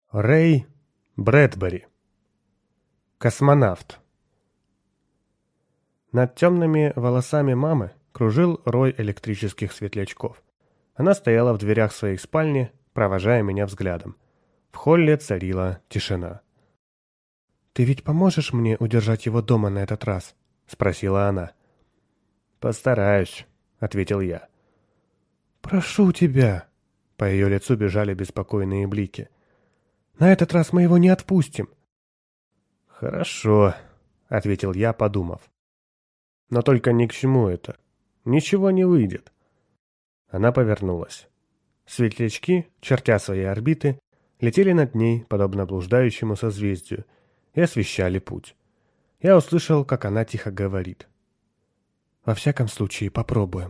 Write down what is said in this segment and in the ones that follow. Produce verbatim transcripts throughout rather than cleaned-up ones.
Рэй Брэдбери. Космонавт. Над темными волосами мамы кружил рой электрических светлячков. Она стояла в дверях своей спальни, провожая меня взглядом. В холле царила тишина. «Ты ведь поможешь мне удержать его дома на этот раз?» — спросила она. «Постараюсь», — ответил я. «Прошу тебя!» — по ее лицу бежали беспокойные блики. «На этот раз мы его не отпустим». «Хорошо», — ответил я, подумав. «Но только ни к чему это. Ничего не выйдет». Она повернулась. Светлячки, чертя свои орбиты, летели над ней, подобно блуждающему созвездию, и освещали путь. Я услышал, как она тихо говорит. «Во всяком случае, попробуем».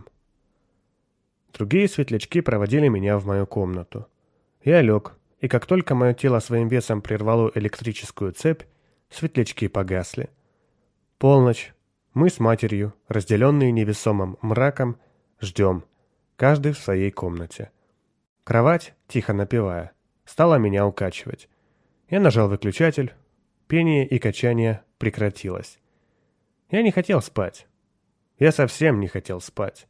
Другие светлячки проводили меня в мою комнату. Я лег, и как только мое тело своим весом прервало электрическую цепь, светлячки погасли. Полночь. Мы с матерью, разделенные невесомым мраком, ждем, каждый в своей комнате. Кровать, тихо напевая, стала меня укачивать. Я нажал выключатель. Пение и качание прекратилось. Я не хотел спать. Я совсем не хотел спать.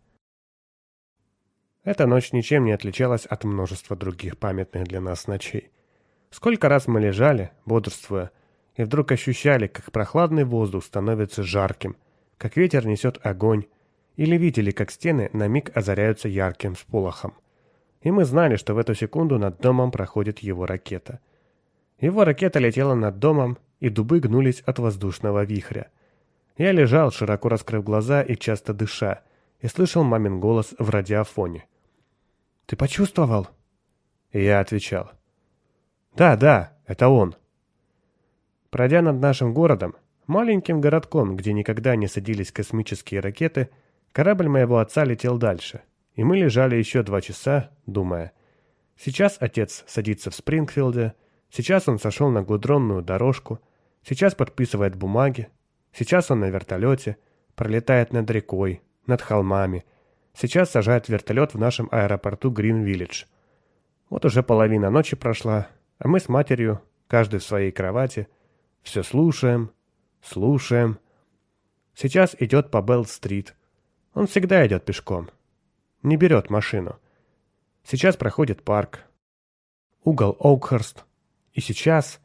Эта ночь ничем не отличалась от множества других памятных для нас ночей. Сколько раз мы лежали, бодрствуя, и вдруг ощущали, как прохладный воздух становится жарким, как ветер несет огонь, или видели, как стены на миг озаряются ярким всполохом. И мы знали, что в эту секунду над домом проходит его ракета. Его ракета летела над домом, и дубы гнулись от воздушного вихря. Я лежал, широко раскрыв глаза и часто дыша, и слышал мамин голос в радиофоне. «Ты почувствовал?» И я отвечал. «Да, да, это он». Пройдя над нашим городом, маленьким городком, где никогда не садились космические ракеты, корабль моего отца летел дальше, и мы лежали еще два часа, думая. Сейчас отец садится в Спрингфилде, сейчас он сошел на гудронную дорожку, сейчас подписывает бумаги, сейчас он на вертолете, пролетает над рекой, над холмами, сейчас сажает вертолет в нашем аэропорту Грин-Виллидж. Вот уже половина ночи прошла, а мы с матерью, каждый в своей кровати, все слушаем, слушаем. Сейчас идет по Белл-стрит. Он всегда идет пешком. Не берет машину. Сейчас проходит парк. Угол Оукхерст. И сейчас...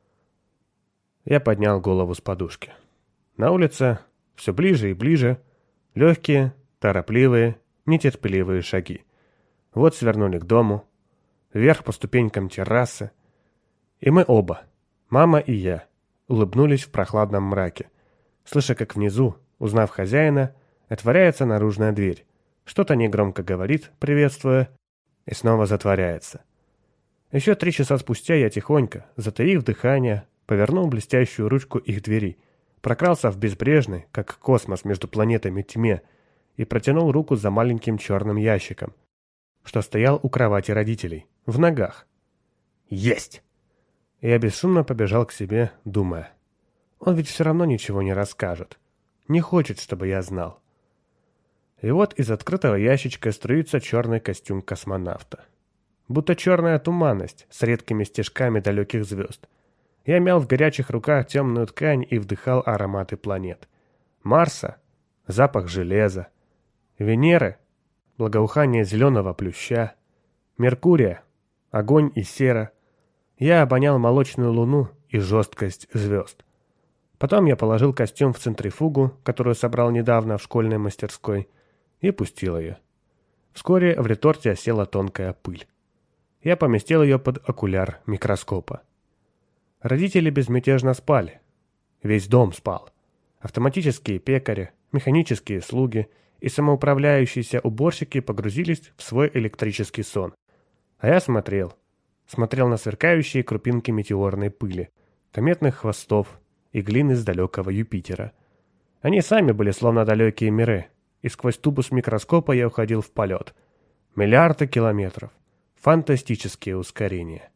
Я поднял голову с подушки. На улице все ближе и ближе. Легкие, торопливые, нетерпеливые шаги. Вот свернули к дому. Вверх по ступенькам террасы. И мы оба, мама и я, улыбнулись в прохладном мраке, слыша, как внизу, узнав хозяина, отворяется наружная дверь. Что-то негромко говорит, приветствуя, и снова затворяется. Еще три часа спустя я тихонько, затаив дыхание, повернул блестящую ручку их двери, прокрался в безбрежный, как космос между планетами, тьме, и протянул руку за маленьким черным ящиком, что стоял у кровати родителей, в ногах. Есть! И я бесшумно побежал к себе, думая. Он ведь все равно ничего не расскажет. Не хочет, чтобы я знал. И вот из открытого ящичка струится черный костюм космонавта. Будто черная туманность с редкими стежками далеких звезд. Я мял в горячих руках темную ткань и вдыхал ароматы планет. Марса — запах железа. Венеры — благоухание зеленого плюща. Меркурия — огонь и сера. Я обонял молочную луну и жесткость звезд. Потом я положил костюм в центрифугу, которую собрал недавно в школьной мастерской, и пустил ее. Вскоре в реторте осела тонкая пыль. Я поместил ее под окуляр микроскопа. Родители безмятежно спали. Весь дом спал. Автоматические пекари, механические слуги и самоуправляющиеся уборщики погрузились в свой электрический сон. А я смотрел. Смотрел на сверкающие крупинки метеорной пыли, кометных хвостов и глины с далекого Юпитера. Они сами были словно далекие миры, и сквозь тубус микроскопа я уходил в полет. Миллиарды километров. Фантастические ускорения.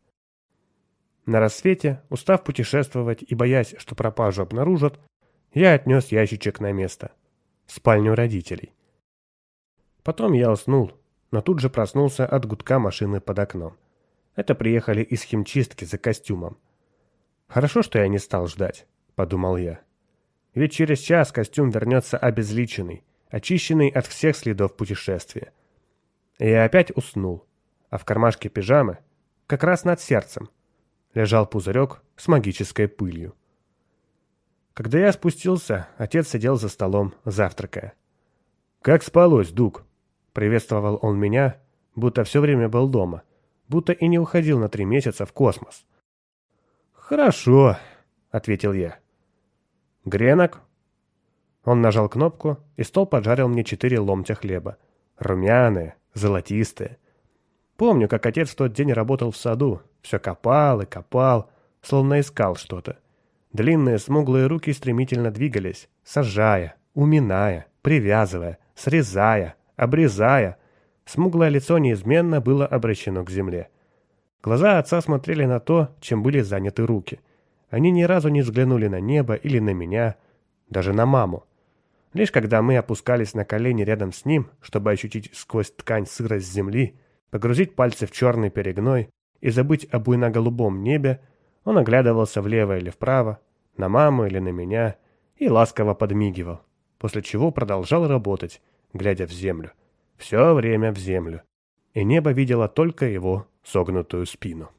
На рассвете, устав путешествовать и боясь, что пропажу обнаружат, я отнес ящичек на место. В спальню родителей. Потом я уснул, но тут же проснулся от гудка машины под окном. Это приехали из химчистки за костюмом. «Хорошо, что я не стал ждать», — подумал я. «Ведь через час костюм вернется обезличенный, очищенный от всех следов путешествия». И я опять уснул, а в кармашке пижамы, как раз над сердцем, лежал пузырек с магической пылью. Когда я спустился, отец сидел за столом, завтракая. «Как спалось, Дуг?» — приветствовал он меня, будто все время был дома, будто и не уходил на три месяца в космос. «Хорошо», — ответил я. «Гренок?» Он нажал кнопку, и стол поджарил мне четыре ломтя хлеба. Румяные, золотистые. Помню, как отец в тот день работал в саду, все копал и копал, словно искал что-то. Длинные смуглые руки стремительно двигались, сажая, уминая, привязывая, срезая, обрезая. Смуглое лицо неизменно было обращено к земле. Глаза отца смотрели на то, чем были заняты руки. Они ни разу не взглянули на небо или на меня, даже на маму. Лишь когда мы опускались на колени рядом с ним, чтобы ощутить сквозь ткань сырость земли, погрузить пальцы в черный перегной и забыть о буйно-голубом небе, он оглядывался влево или вправо, на маму или на меня, и ласково подмигивал, после чего продолжал работать, глядя в землю. Все время в землю. И небо видело только его согнутую спину.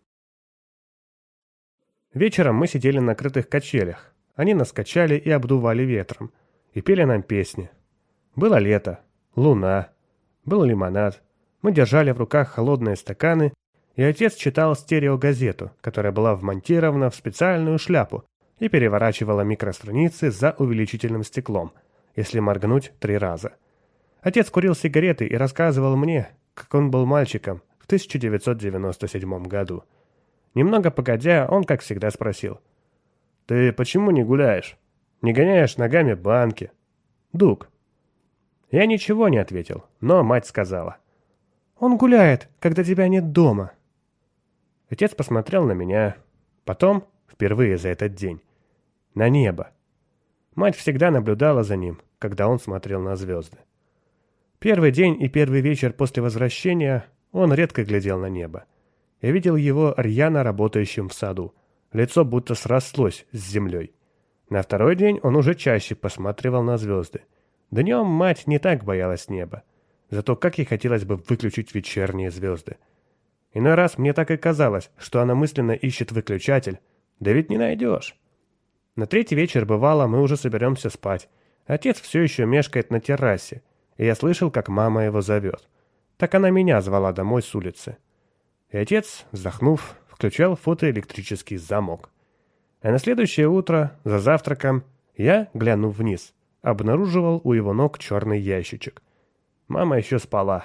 Вечером мы сидели на крытых качелях. Они нас качали и обдували ветром. И пели нам песни. Было лето, луна, был лимонад. Мы держали в руках холодные стаканы, и отец читал стереогазету, которая была вмонтирована в специальную шляпу и переворачивала микространицы за увеличительным стеклом, если моргнуть три раза. Отец курил сигареты и рассказывал мне, как он был мальчиком в тысяча девятьсот девяносто седьмом году. Немного погодя, он, как всегда, спросил: «Ты почему не гуляешь? Не гоняешь ногами банки?» «Дуг». Я ничего не ответил, но мать сказала: «Он гуляет, когда тебя нет дома». Отец посмотрел на меня, потом, впервые за этот день, на небо. Мать всегда наблюдала за ним, когда он смотрел на звезды. Первый день и первый вечер после возвращения он редко глядел на небо. Я видел его рьяно работающим в саду. Лицо будто срослось с землей. На второй день он уже чаще посматривал на звезды. Днем мать не так боялась неба. Зато как ей хотелось бы выключить вечерние звезды. Иной раз мне так и казалось, что она мысленно ищет выключатель. Да ведь не найдешь. На третий вечер, бывало, мы уже соберемся спать. Отец все еще мешкает на террасе, и я слышал, как мама его зовет. Так она меня звала домой с улицы. И отец, вздохнув, включал фотоэлектрический замок. А на следующее утро, за завтраком, я, глянув вниз, обнаруживал у его ног черный ящичек. Мама еще спала.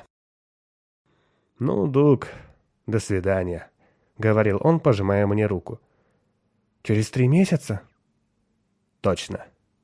«Ну, Дуг, до свидания», — говорил он, пожимая мне руку. «Через три месяца?» «Точно».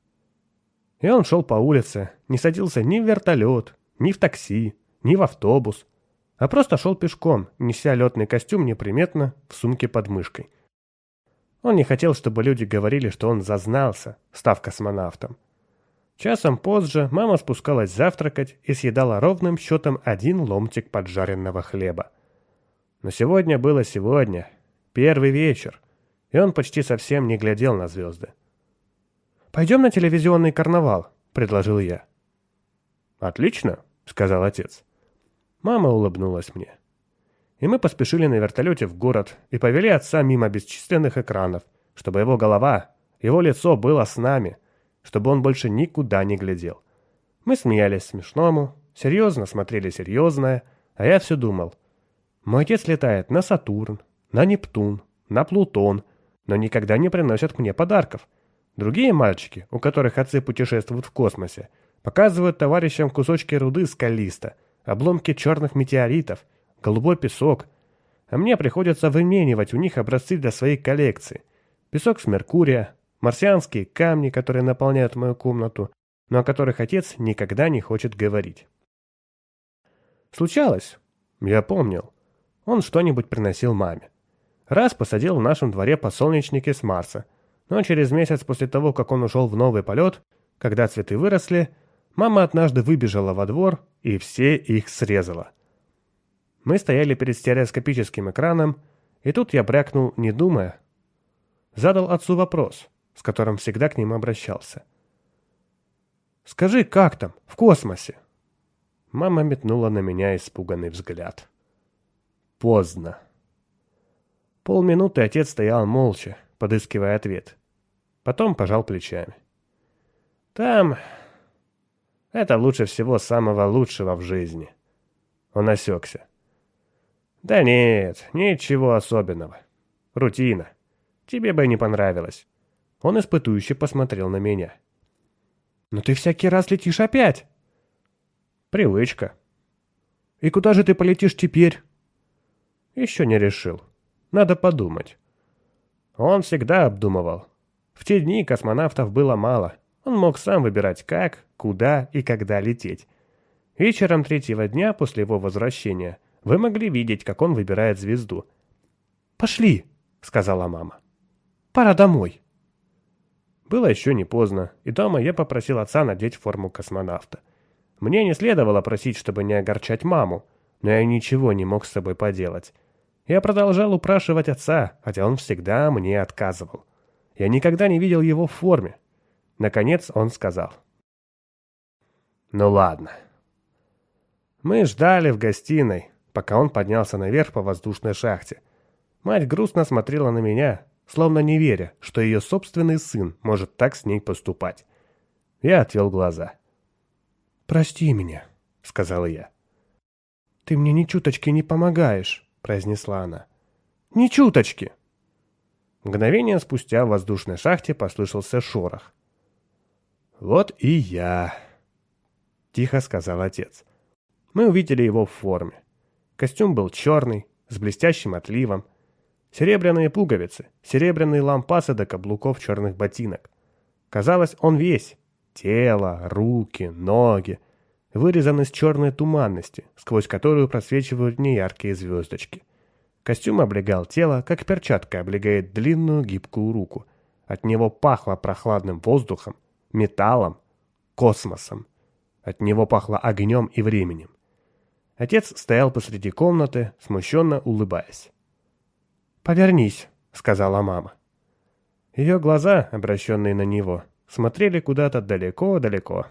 И он шел по улице, не садился ни в вертолет, ни в такси, ни в автобус, а просто шел пешком, неся летный костюм неприметно в сумке под мышкой. Он не хотел, чтобы люди говорили, что он зазнался, став космонавтом. Часом позже мама спускалась завтракать и съедала ровным счетом один ломтик поджаренного хлеба. Но сегодня было сегодня, первый вечер, и он почти совсем не глядел на звезды. «Пойдем на телевизионный карнавал», — предложил я. «Отлично», — сказал отец. Мама улыбнулась мне. И мы поспешили на вертолете в город и повели отца мимо бесчисленных экранов, чтобы его голова, его лицо было с нами, чтобы он больше никуда не глядел. Мы смеялись смешному, серьезно смотрели серьезное, а я все думал. Мой отец летает на Сатурн, на Нептун, на Плутон, но никогда не приносят мне подарков. Другие мальчики, у которых отцы путешествуют в космосе, показывают товарищам кусочки руды скалиста, обломки черных метеоритов, голубой песок, а мне приходится выменивать у них образцы для своей коллекции. Песок с Меркурия, марсианские камни, которые наполняют мою комнату, но о которых отец никогда не хочет говорить. Случалось, я помнил, он что-нибудь приносил маме. Раз посадил в нашем дворе подсолнечники с Марса, но через месяц после того, как он ушел в новый полет, когда цветы выросли, мама однажды выбежала во двор и все их срезала. Мы стояли перед стереоскопическим экраном, И тут я брякнул, не думая. Задал отцу вопрос, с которым всегда к ним обращался. «Скажи, как там, в космосе?» Мама метнула на меня испуганный взгляд. Поздно. Полминуты отец стоял молча, подыскивая ответ. Потом пожал плечами. «Там... это лучше всего самого лучшего в жизни». Он осекся. «Да нет, ничего особенного. Рутина. Тебе бы не понравилось». Он испытующе посмотрел на меня. «Но ты всякий раз летишь опять». «Привычка». «И куда же ты полетишь теперь?» «Еще не решил. Надо подумать». Он всегда обдумывал. В те дни космонавтов было мало. Он мог сам выбирать, как, куда и когда лететь. Вечером третьего дня после его возвращения вы могли видеть, как он выбирает звезду. «Пошли», — сказала мама. «Пора домой». Было еще не поздно, и дома я попросил отца надеть форму космонавта. Мне не следовало просить, чтобы не огорчать маму, но я ничего не мог с собой поделать. Я продолжал упрашивать отца, хотя он всегда мне отказывал. Я никогда не видел его в форме. Наконец он сказал. «Ну ладно». Мы ждали в гостиной, пока он поднялся наверх по воздушной шахте. Мать грустно смотрела на меня, словно не веря, что ее собственный сын может так с ней поступать. Я отвел глаза. «Прости меня», — сказала я. «Ты мне ни чуточки не помогаешь», — произнесла она. «Ни чуточки!» Мгновение спустя в воздушной шахте послышался шорох. «Вот и я», — тихо сказал отец. Мы увидели его в форме. Костюм был черный, с блестящим отливом. Серебряные пуговицы, серебряные лампасы до каблуков черных ботинок. Казалось, он весь — тело, руки, ноги — вырезан из черной туманности, сквозь которую просвечивают неяркие звездочки. Костюм облегал тело, как перчатка облегает длинную гибкую руку. От него пахло прохладным воздухом, металлом, космосом. От него пахло огнем и временем. Отец стоял посреди комнаты, смущенно улыбаясь. «Повернись», — сказала мама. Ее глаза, обращенные на него, смотрели куда-то далеко-далеко.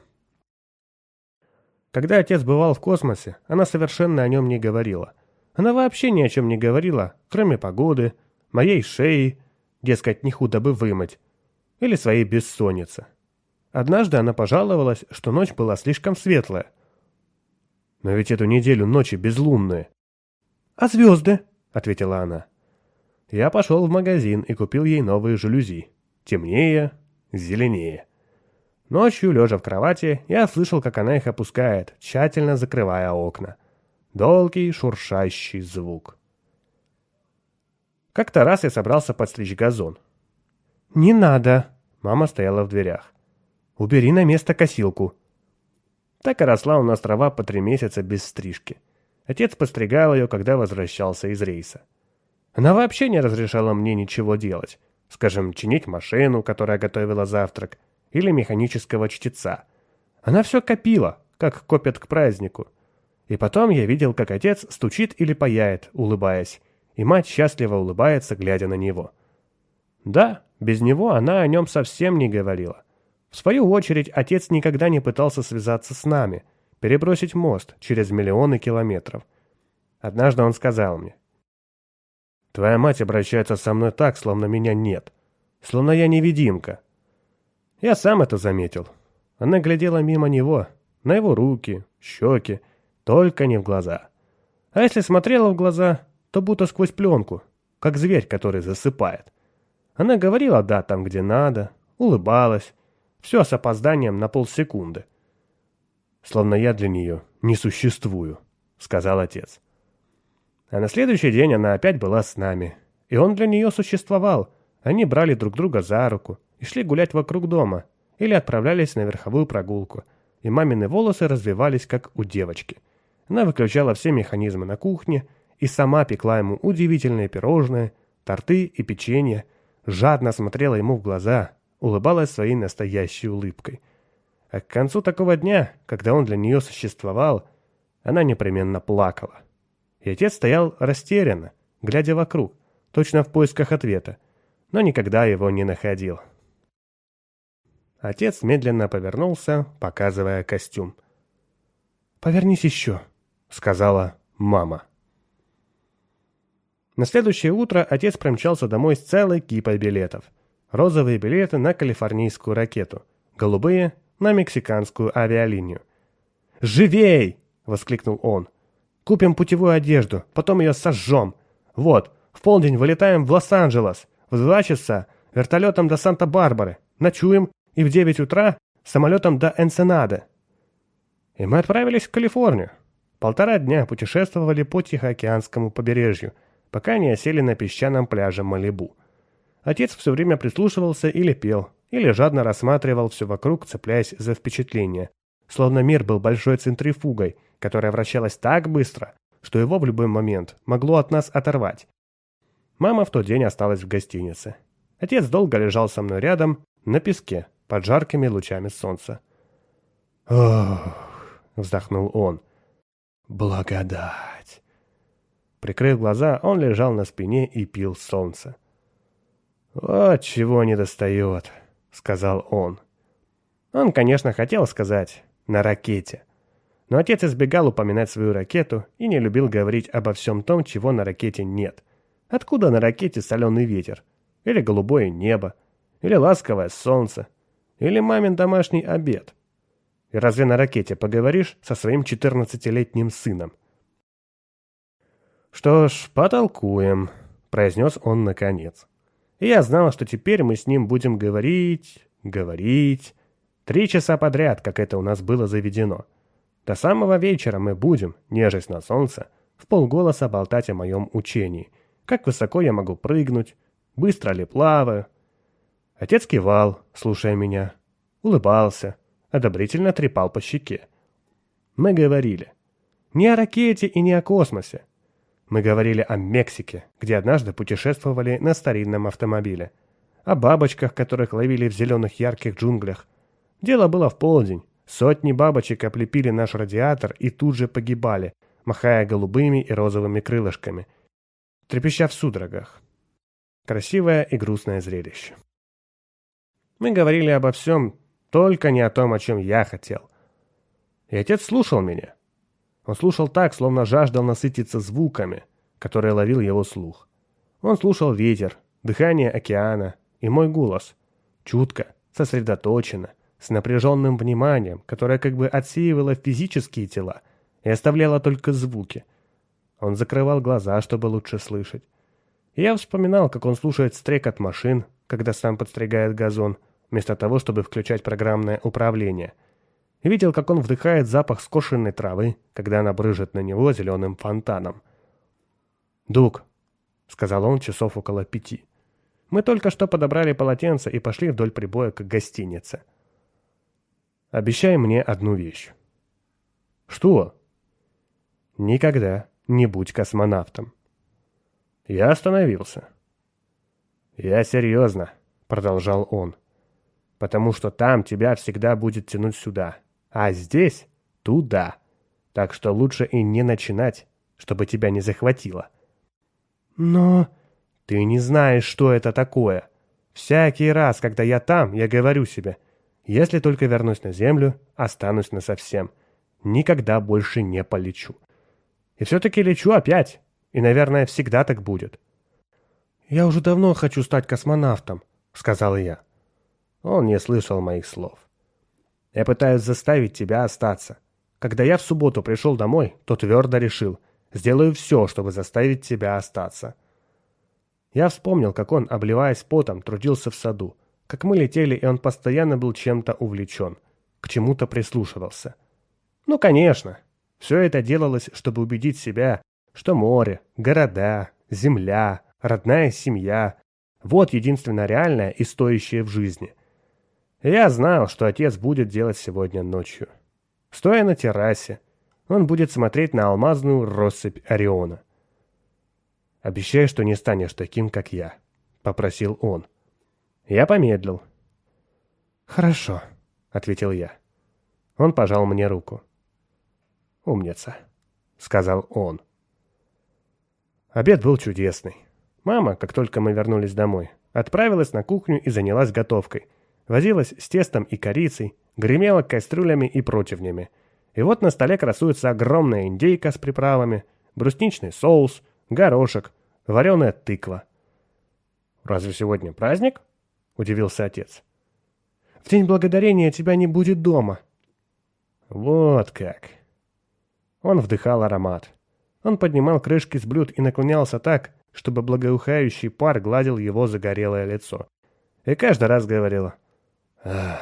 Когда отец бывал в космосе, она совершенно о нем не говорила. Она вообще ни о чем не говорила, кроме погоды, моей шеи, дескать, не худо бы вымыть, или своей бессонницы. Однажды она пожаловалась, что ночь была слишком светлая. «Но ведь эту неделю ночи безлунные». «А звезды?» — ответила она. Я пошел в магазин и купил ей новые жалюзи. Темнее, зеленее. Ночью, лежа в кровати, я слышал, как она их опускает, тщательно закрывая окна. Долгий шуршащий звук. Как-то раз я собрался подстричь газон. «Не надо!» — мама стояла в дверях. «Убери на место косилку». Так и росла у нас трава по три месяца без стрижки. Отец постригал ее, когда возвращался из рейса. Она вообще не разрешала мне ничего делать. Скажем, чинить машину, которая готовила завтрак, или механического чтеца. Она все копила, как копят к празднику. И потом я видел, как отец стучит или паяет, улыбаясь, и мать счастливо улыбается, глядя на него. Да, без него она о нем совсем не говорила. В свою очередь, отец никогда не пытался связаться с нами, перебросить мост через миллионы километров. Однажды он сказал мне: «Твоя мать обращается со мной так, словно меня нет, словно я невидимка». Я сам это заметил. Она глядела мимо него, на его руки, щеки, только не в глаза. А если смотрела в глаза, то будто сквозь пленку, как зверь, который засыпает. Она говорила «да» там, где надо, улыбалась, все с опозданием на полсекунды. «Словно я для нее не существую», — сказал отец. А на следующий день она опять была с нами, и он для нее существовал. Они брали друг друга за руку и шли гулять вокруг дома, или отправлялись на верховую прогулку, и мамины волосы развивались, как у девочки. Она выключала все механизмы на кухне и сама пекла ему удивительные пирожные, торты и печенье, жадно смотрела ему в глаза, улыбалась своей настоящей улыбкой. А к концу такого дня, когда он для нее существовал, она непременно плакала. И отец стоял растерянно, глядя вокруг, точно в поисках ответа, но никогда его не находил. Отец медленно повернулся, показывая костюм. «Повернись еще», — сказала мама. На следующее утро отец промчался домой с целой кипой билетов. Розовые билеты на калифорнийскую ракету, голубые — на мексиканскую авиалинию. «Живей!» — воскликнул он. «Купим путевую одежду, потом ее сожжем. Вот, в полдень вылетаем в Лос-Анджелес, в два часа вертолетом до Санта-Барбары, ночуем и в девять утра самолетом до Энсенады». И мы отправились в Калифорнию. Полтора дня путешествовали по Тихоокеанскому побережью, пока не осели на песчаном пляже Малибу. Отец все время прислушивался или пел, или жадно рассматривал все вокруг, цепляясь за впечатление, словно мир был большой центрифугой, которая вращалась так быстро, что его в любой момент могло от нас оторвать. Мама в тот день осталась в гостинице. Отец долго лежал со мной рядом, на песке, под жаркими лучами солнца. «Ох!» — вздохнул он. «Благодать!» Прикрыв глаза, он лежал на спине и пил солнце. «Вот чего недостает», — сказал он. Он, конечно, хотел сказать «на ракете». Но отец избегал упоминать свою ракету и не любил говорить обо всем том, чего на ракете нет. Откуда на ракете соленый ветер? Или голубое небо? Или ласковое солнце? Или мамин домашний обед? И разве на ракете поговоришь со своим четырнадцатилетним сыном? «Что ж, потолкуем», — произнес он наконец. И я знал, что теперь мы с ним будем говорить, говорить. Три часа подряд, как это у нас было заведено. До самого вечера мы будем, нежесть на солнце, в полголоса болтать о моем учении. Как высоко я могу прыгнуть, быстро ли плаваю. Отец кивал, слушая меня, улыбался, одобрительно трепал по щеке. Мы говорили не о ракете и не о космосе. Мы говорили о Мексике, где однажды путешествовали на старинном автомобиле. О бабочках, которых ловили в зеленых ярких джунглях. Дело было в полдень. Сотни бабочек облепили наш радиатор и тут же погибали, махая голубыми и розовыми крылышками, трепеща в судорогах. Красивое и грустное зрелище. Мы говорили обо всем, только не о том, о чем я хотел. И отец слушал меня. Он слушал так, словно жаждал насытиться звуками, которые ловил его слух. Он слушал ветер, дыхание океана и мой голос. Чутко, сосредоточенно, с напряженным вниманием, которое как бы отсеивало физические тела и оставляло только звуки. Он закрывал глаза, чтобы лучше слышать. И я вспоминал, как он слушает стрекот машин, когда сам подстригает газон, вместо того, чтобы включать программное управление. И видел, как он вдыхает запах скошенной травы, когда она брызжет на него зеленым фонтаном. «Дуг», — сказал он часов около пяти, — «мы только что подобрали полотенце и пошли вдоль прибоя к гостинице. Обещай мне одну вещь». «Что?» «Никогда не будь космонавтом». Я остановился. «Я серьезно», — продолжал он, — «потому что там тебя всегда будет тянуть сюда, а здесь — туда. Так что лучше и не начинать, чтобы тебя не захватило». «Но ты не знаешь, что это такое. Всякий раз, когда я там, я говорю себе, если только вернусь на Землю, останусь насовсем. Никогда больше не полечу. И все-таки лечу опять, и, наверное, всегда так будет». «Я уже давно хочу стать космонавтом», — сказал я. Он не слышал моих слов. «Я пытаюсь заставить тебя остаться. Когда я в субботу пришел домой, то твердо решил, сделаю все, чтобы заставить тебя остаться». Я вспомнил, как он, обливаясь потом, трудился в саду, как мы летели, и он постоянно был чем-то увлечен, к чему-то прислушивался. Ну, конечно, все это делалось, чтобы убедить себя, что море, города, земля, родная семья — вот единственно реальное и стоящее в жизни. И я знал, что отец будет делать сегодня ночью. Стоя на террасе, он будет смотреть на алмазную россыпь Ориона. «Обещай, что не станешь таким, как я», — попросил он. Я помедлил. «Хорошо», — ответил я. Он пожал мне руку. «Умница», — сказал он. Обед был чудесный. Мама, как только мы вернулись домой, отправилась на кухню и занялась готовкой. Возилась с тестом и корицей, гремела кастрюлями и противнями. И вот на столе красуется огромная индейка с приправами, брусничный соус, горошек, вареная тыква. «Разве сегодня праздник?» – удивился отец. «В день благодарения тебя не будет дома». «Вот как!» Он вдыхал аромат. Он поднимал крышки с блюд и наклонялся так, чтобы благоухающий пар гладил его загорелое лицо. И каждый раз говорил «Ах».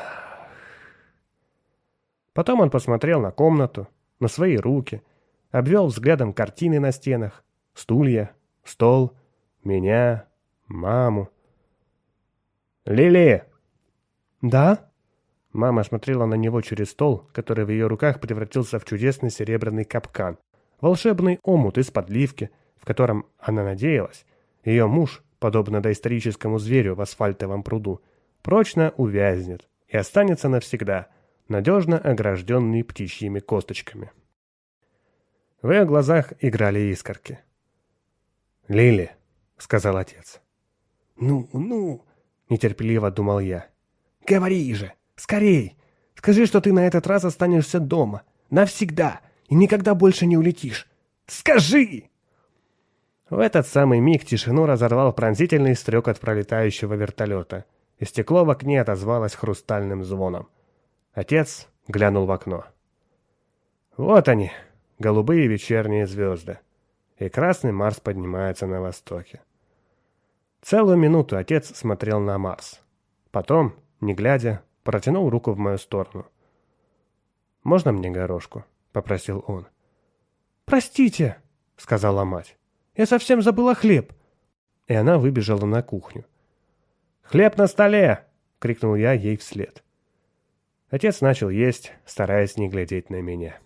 Потом он посмотрел на комнату, на свои руки, обвел взглядом картины на стенах, стулья, стол, меня, маму. «Лили!» «Да?» Мама смотрела на него через стол, который в ее руках превратился в чудесный серебряный капкан, волшебный омут из подливки, в котором, она надеялась, ее муж, подобно доисторическому зверю в асфальтовом пруду, прочно увязнет и останется навсегда, надежно огражденный птичьими косточками. В ее глазах играли искорки. «Лили», — сказал отец. «Ну, ну», — нетерпеливо думал я. «Говори же, скорей! Скажи, что ты на этот раз останешься дома, навсегда, и никогда больше не улетишь. Скажи!» В этот самый миг тишину разорвал пронзительный стрекот пролетающего вертолета, и стекло в окне отозвалось хрустальным звоном. Отец глянул в окно. Вот они, голубые вечерние звезды, и красный Марс поднимается на востоке. Целую минуту отец смотрел на Марс. Потом, не глядя, протянул руку в мою сторону. «Можно мне горошку?» — попросил он. «Простите», — сказала мать. «Я совсем забыла хлеб». И она выбежала на кухню. «Хлеб на столе!» — крикнул я ей вслед. Отец начал есть, стараясь не глядеть на меня.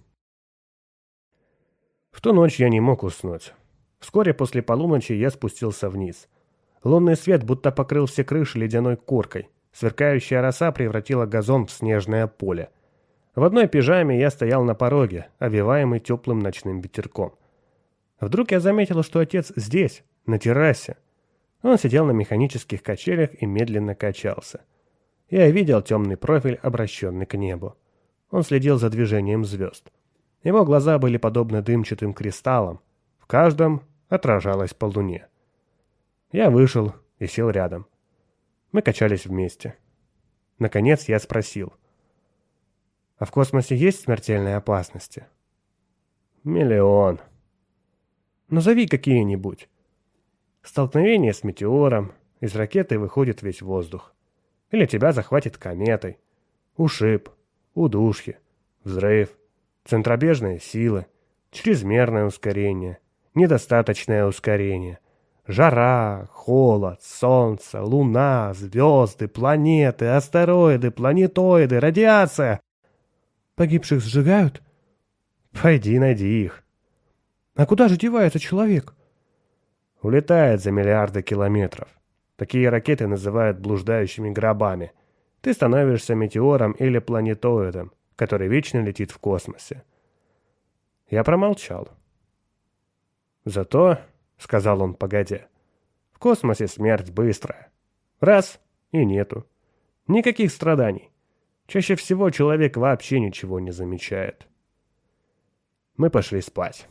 В ту ночь я не мог уснуть. Вскоре после полуночи я спустился вниз. Лунный свет будто покрыл все крыши ледяной коркой. Сверкающая роса превратила газон в снежное поле. В одной пижаме я стоял на пороге, овеваемый теплым ночным ветерком. Вдруг я заметил, что отец здесь, на террасе. Он сидел на механических качелях и медленно качался. Я видел темный профиль, обращенный к небу. Он следил за движением звезд. Его глаза были подобны дымчатым кристаллам. В каждом отражалось по луне. Я вышел и сел рядом. Мы качались вместе. Наконец я спросил. «А в космосе есть смертельные опасности?» «Миллион». «Назови какие-нибудь». «Столкновение с метеором. Из ракеты выходит весь воздух. Или тебя захватит кометой. Ушиб, удушье, взрыв, центробежные силы, чрезмерное ускорение, недостаточное ускорение, жара, холод, солнце, луна, звезды, планеты, астероиды, планетоиды, радиация. Погибших сжигают? Пойди найди их. А куда же девается человек? Улетает за миллиарды километров. Такие ракеты называют блуждающими гробами. Ты становишься метеором или планетоидом, который вечно летит в космосе. Я промолчал. Зато, — сказал он погодя, — в космосе смерть быстрая. Раз — и нету. Никаких страданий. Чаще всего человек вообще ничего не замечает. Мы пошли спать.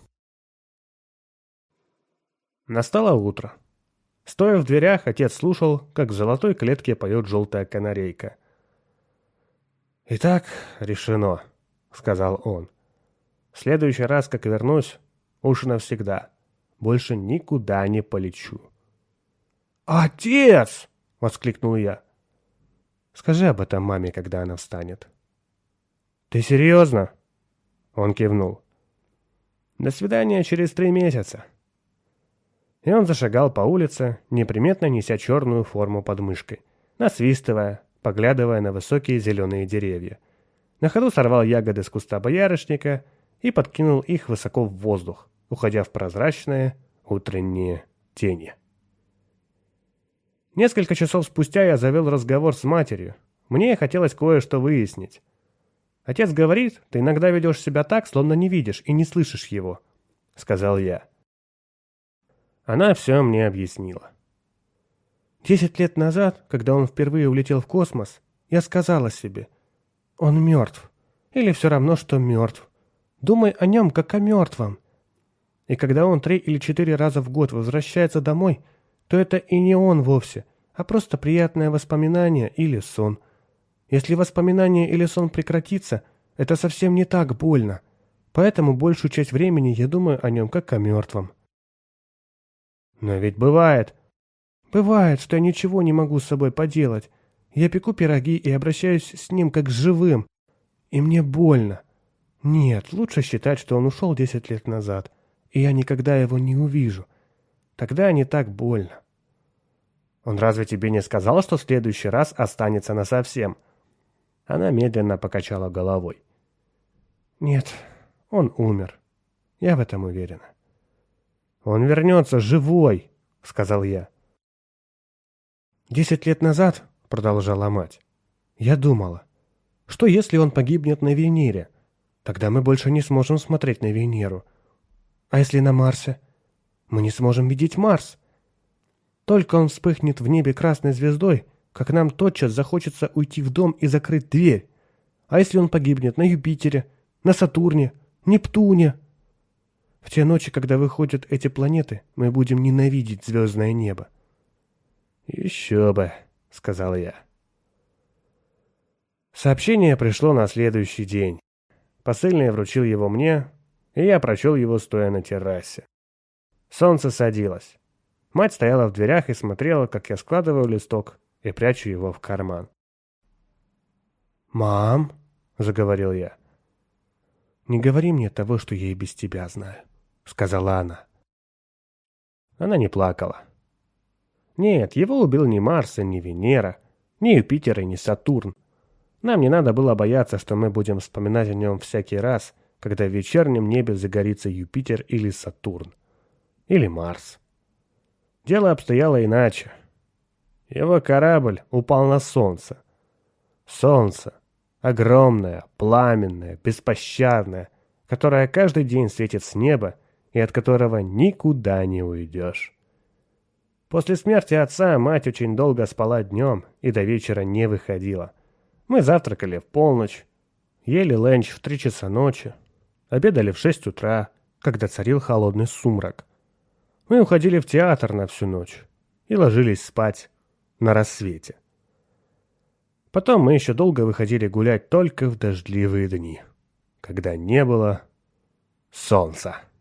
Настало утро. Стоя в дверях, отец слушал, как в золотой клетке поет желтая канарейка. «Итак, решено», — сказал он. «В следующий раз, как вернусь, уж навсегда, больше никуда не полечу». «Отец!» — воскликнул я. «Скажи об этом маме, когда она встанет». «Ты серьезно?» Он кивнул. «До свидания через три месяца». И он зашагал по улице, неприметно неся черную форму под мышкой, насвистывая, поглядывая на высокие зеленые деревья. На ходу сорвал ягоды с куста боярышника и подкинул их высоко в воздух, уходя в прозрачные утренние тени. Несколько часов спустя я завел разговор с матерью. Мне хотелось кое-что выяснить. «Отец говорит, ты иногда ведешь себя так, словно не видишь и не слышишь его», — сказал я. Она все мне объяснила. Десять лет назад, когда он впервые улетел в космос, я сказала себе: он мертв. Или все равно, что мертв. Думай о нем, как о мертвом. И когда он три или четыре раза в год возвращается домой, то это и не он вовсе, а просто приятное воспоминание или сон. Если воспоминание или сон прекратится, это совсем не так больно. Поэтому большую часть времени я думаю о нем как о мертвом. Но ведь бывает... Бывает, что я ничего не могу с собой поделать. Я пеку пироги и обращаюсь с ним как с живым. И мне больно. Нет, лучше считать, что он ушел десять лет назад, и я никогда его не увижу. Тогда не так больно. Он разве тебе не сказал, что в следующий раз останется насовсем? Она медленно покачала головой. Нет, он умер. Я в этом уверена. Он вернется живой, сказал я. Десять лет назад, продолжала мать, я думала, что если он погибнет на Венере, тогда мы больше не сможем смотреть на Венеру. А если на Марсе? Мы не сможем видеть Марс. Только он вспыхнет в небе красной звездой, как нам тотчас захочется уйти в дом и закрыть дверь. А если он погибнет на Юпитере, на Сатурне, Нептуне? В те ночи, когда выходят эти планеты, мы будем ненавидеть звездное небо. «Еще бы», — сказал я. Сообщение пришло на следующий день. Посыльный вручил его мне, и я прочел его, стоя на террасе. Солнце садилось. Мать стояла в дверях и смотрела, как я складываю листок и прячу его в карман. «Мам», — заговорил я, — «не говори мне того, что я и без тебя знаю», — сказала она. Она не плакала. Нет, его убил ни Марс, ни Венера, ни Юпитер и ни Сатурн. Нам не надо было бояться, что мы будем вспоминать о нем всякий раз, когда в вечернем небе загорится Юпитер или Сатурн. Или Марс. Дело обстояло иначе. Его корабль упал на Солнце. Солнце. Огромное, пламенное, беспощадное, которое каждый день светит с неба и от которого никуда не уйдешь. После смерти отца мать очень долго спала днем и до вечера не выходила. Мы завтракали в полночь, ели ленч в три часа ночи, обедали в шесть утра, когда царил холодный сумрак. Мы уходили в театр на всю ночь и ложились спать на рассвете. Потом мы еще долго выходили гулять только в дождливые дни, когда не было солнца.